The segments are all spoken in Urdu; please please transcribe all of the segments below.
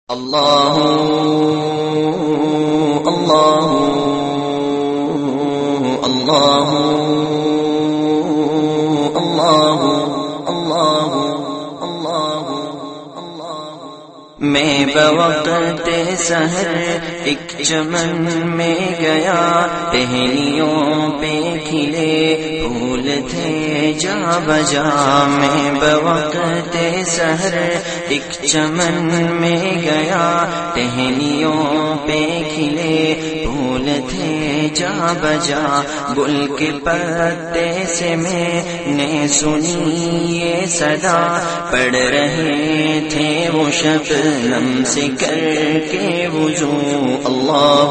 اللہ اللہ اللہ اللہ اللہ اللہ اللہ میں بوقت سحر ایک چمن میں گیا، ٹہنیوں پہ کھلے پھول تھے جا بجا۔ میں بوقت سحر ایک چمن میں گیا، ٹہنیوں پہ کھلے پھول تھے جا بجا۔ گل کے پتے سے میں نے سنی یہ صدا، پڑھ رہے تھے وہ شبنم سے کر کے وضو۔ اللہ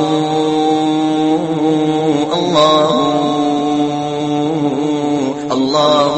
اللہ اللہ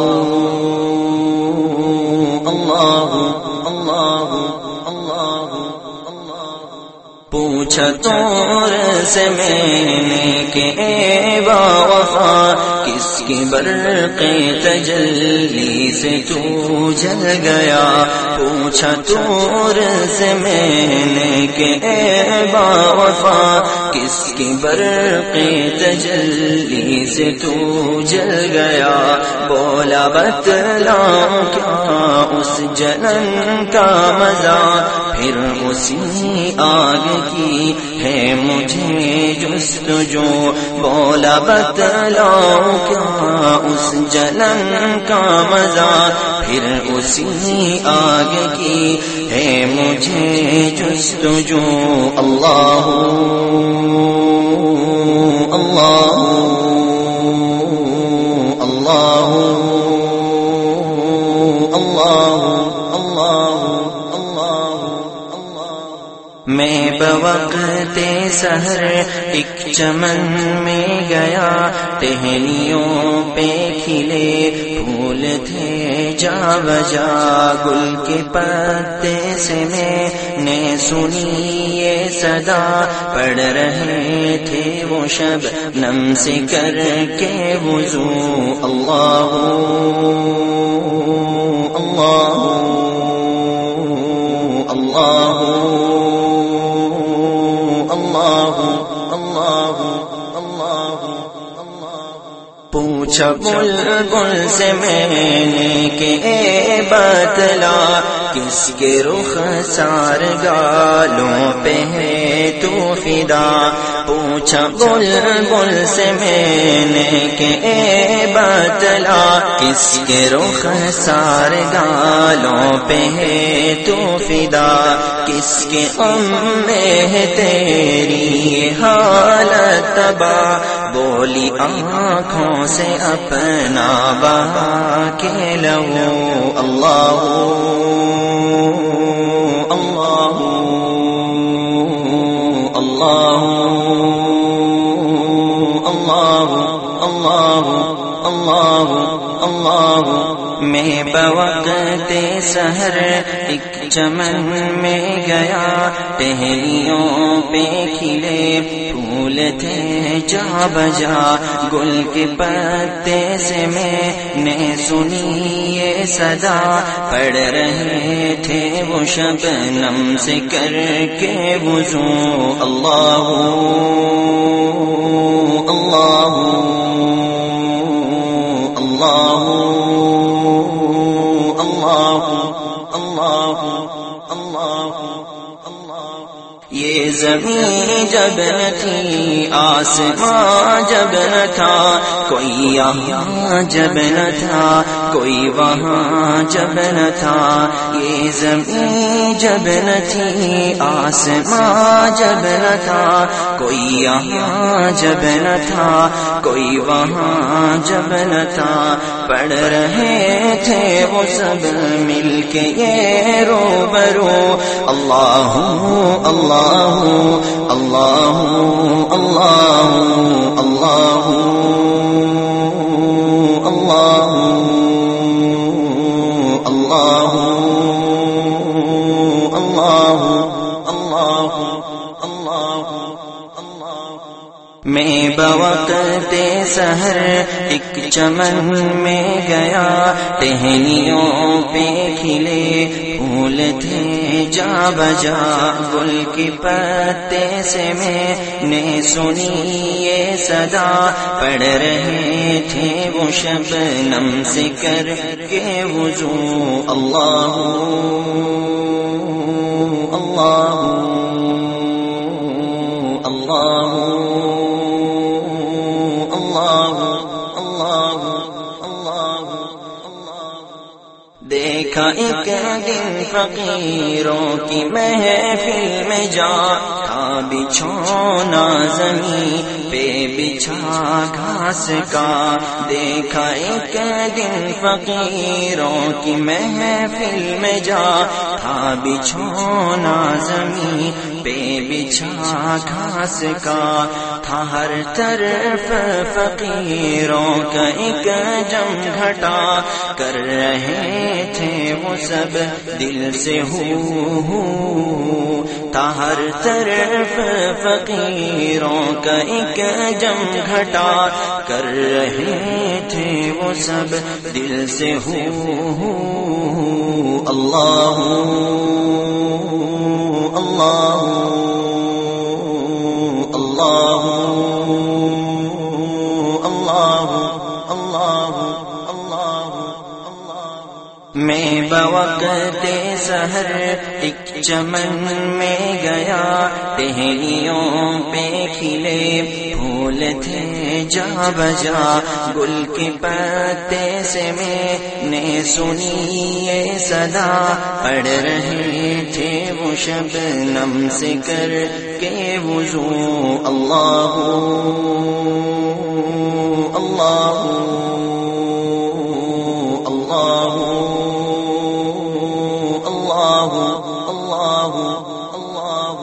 اللہ اللہ اللہ اللہ۔ پوچھا طور سے میں نے کہ اے با وفا، کس کی برق تجلی سے تو جل گیا۔ پوچھا طور سے میں نے کہ اے با وفا، کس کی برق تجلی سے تو جل گیا۔ بولا بتلاؤں کیا اس جلن کا مزہ، پھر اسی آگ کی ہے مجھے جستجو۔ بولا بتلاؤں کیا اس جلن کا مزہ، پھر اسی آگ کی ہے مجھے جستجو۔ اللہ اللہ اللہ اللہ اللہ اللہ اللہ۔ میں بوقت سحر ایک چمن میں گیا، ٹہنیوں پہ کھلے پھول تھے جا بجا۔ گل کے پتے سے میں نے سنی یہ صدا، پڑھ رہے تھے وہ شبنم سے کر کے وضو۔ اللہ اللہ اللہ اللہ اللہ اللہ اللہ۔ پوچھا بلبل سے میں نے کہ اے بتلا، کس کے رخ سار گالوں پہ ہے تو فدا۔ پوچھا بلبل سے میں نے کہ اے بتلا، کس کے رخ سار گالوں پہ ہے تو فدا۔ کس کے غم میں ہے تیری حالت تباہ، بولی آنکھوں سے اپنا بہا کے لو۔ اللہ اللہ اللہ اللہ اللہ اللہ۔ میں بوقت سحر ایک چمن میں گیا، ٹہنیوں پہ کھلے پھول تھے جا بجا۔ گل کے پتے سے میں نے سنی یہ صدا، پڑھ رہے تھے وہ شبنم سے کر کے وضو۔ اللہ اللہ اللہ اللہ اللہ اللہ۔ یہ زمین جب نہ تھی، آسمان جب نہ تھا، کوئی یہاں جب نہ تھا، کوئی وہاں جب نہ تھا۔ یہ زمین جب نہ تھی، آسمان جب نہ تھا، کوئی یہاں جب نہ تھا، کوئی وہاں جب نہ تھا۔ پڑھ رہے تھے وہ سب مل کے یہ روبرو۔ اللہ اللہ اللہ اللہ اللہ اللہ اللہ اللہ اللہ اللہ۔ میں بوقت سحر ایک چمن میں گیا، ٹہنیوں پہ کھلے پھول تھے جا بجا، گل کے پتے سے میں نے سنی یہ صدا، پڑھ رہے تھے وہ شبنم سے کر کے وضو، اللہ اللہ اللہ دیکھا ایک دن فقیروں کی محفل میں جا، تھا بچھونا زمین پہ بچھا گھاس کا، دیکھا ایک دن فقیروں کی محفل میں جا، تھا بچھونا زمین پہ بچھا گھاس کا، تھا ہر طرف فقیروں کا ایک جم گھٹا، کر رہے تھے وہ سب دل سے ہو، تھا ہر طرف فقیروں کا ایک جم گھٹا، کر رہے تھے وہ سب دل سے ہو، اللہ اللہ اللہ اللہ اللہ اللہ۔ میں بوقت سحر ایک چمن میں گیا، ٹہنیوں پہ کھلے پھول تھے جا بجا، گل کے پتے سے میں نے سنی یہ صدا، پڑھ رہے تھے وہ شبنم سے کر کے وضو، اللہ اللہ اللہ اللہ اللہ۔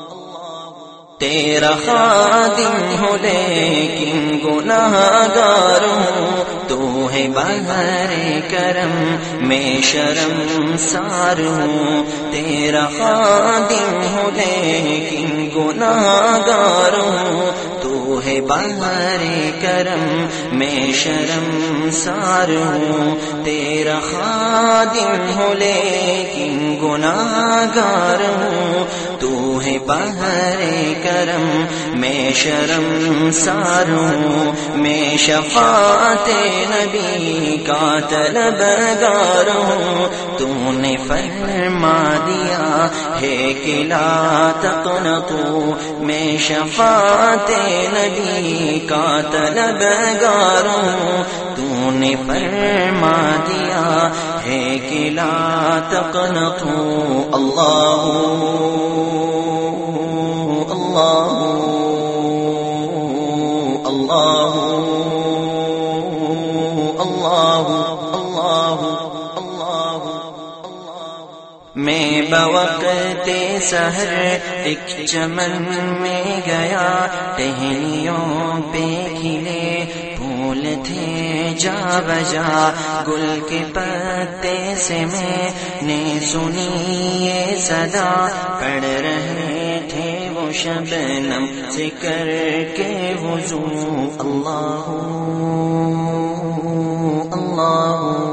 تیرا خادم ہوں لیکن گناہ گار ہوں، تو ہے بہر کرم میں شرم سار ہوں، تیرا خادم ہوں لیکن گناہ گار ہوں، تو ہے بہر کرم میں شرم سار ہوں، تیرا خادم ہوں لیکن گناہ گار ہوں، تو ہے بہر کرم میں شرم سار ہوں، میں شفاعت نبی کا طلبگار ہوں، تو نے فرما دیا ہے کہ لا تقنطوا، میں شفاعت نبی کا طلبگار ہوں، تو نے فرما دیا ہے کہ لا تقنطوا، اللہ اللہ اللہ اللہ اللہ اللہ۔ میں بوقت سحر ایک چمن میں گیا، ٹہنیوں پہ کھلے پھول تھے جا بجا، گل کے پتے سے میں نے سنی یہ صدا، پڑھ رہے تھے وہ شبنم سے کر کے وضو، اللہ اللہ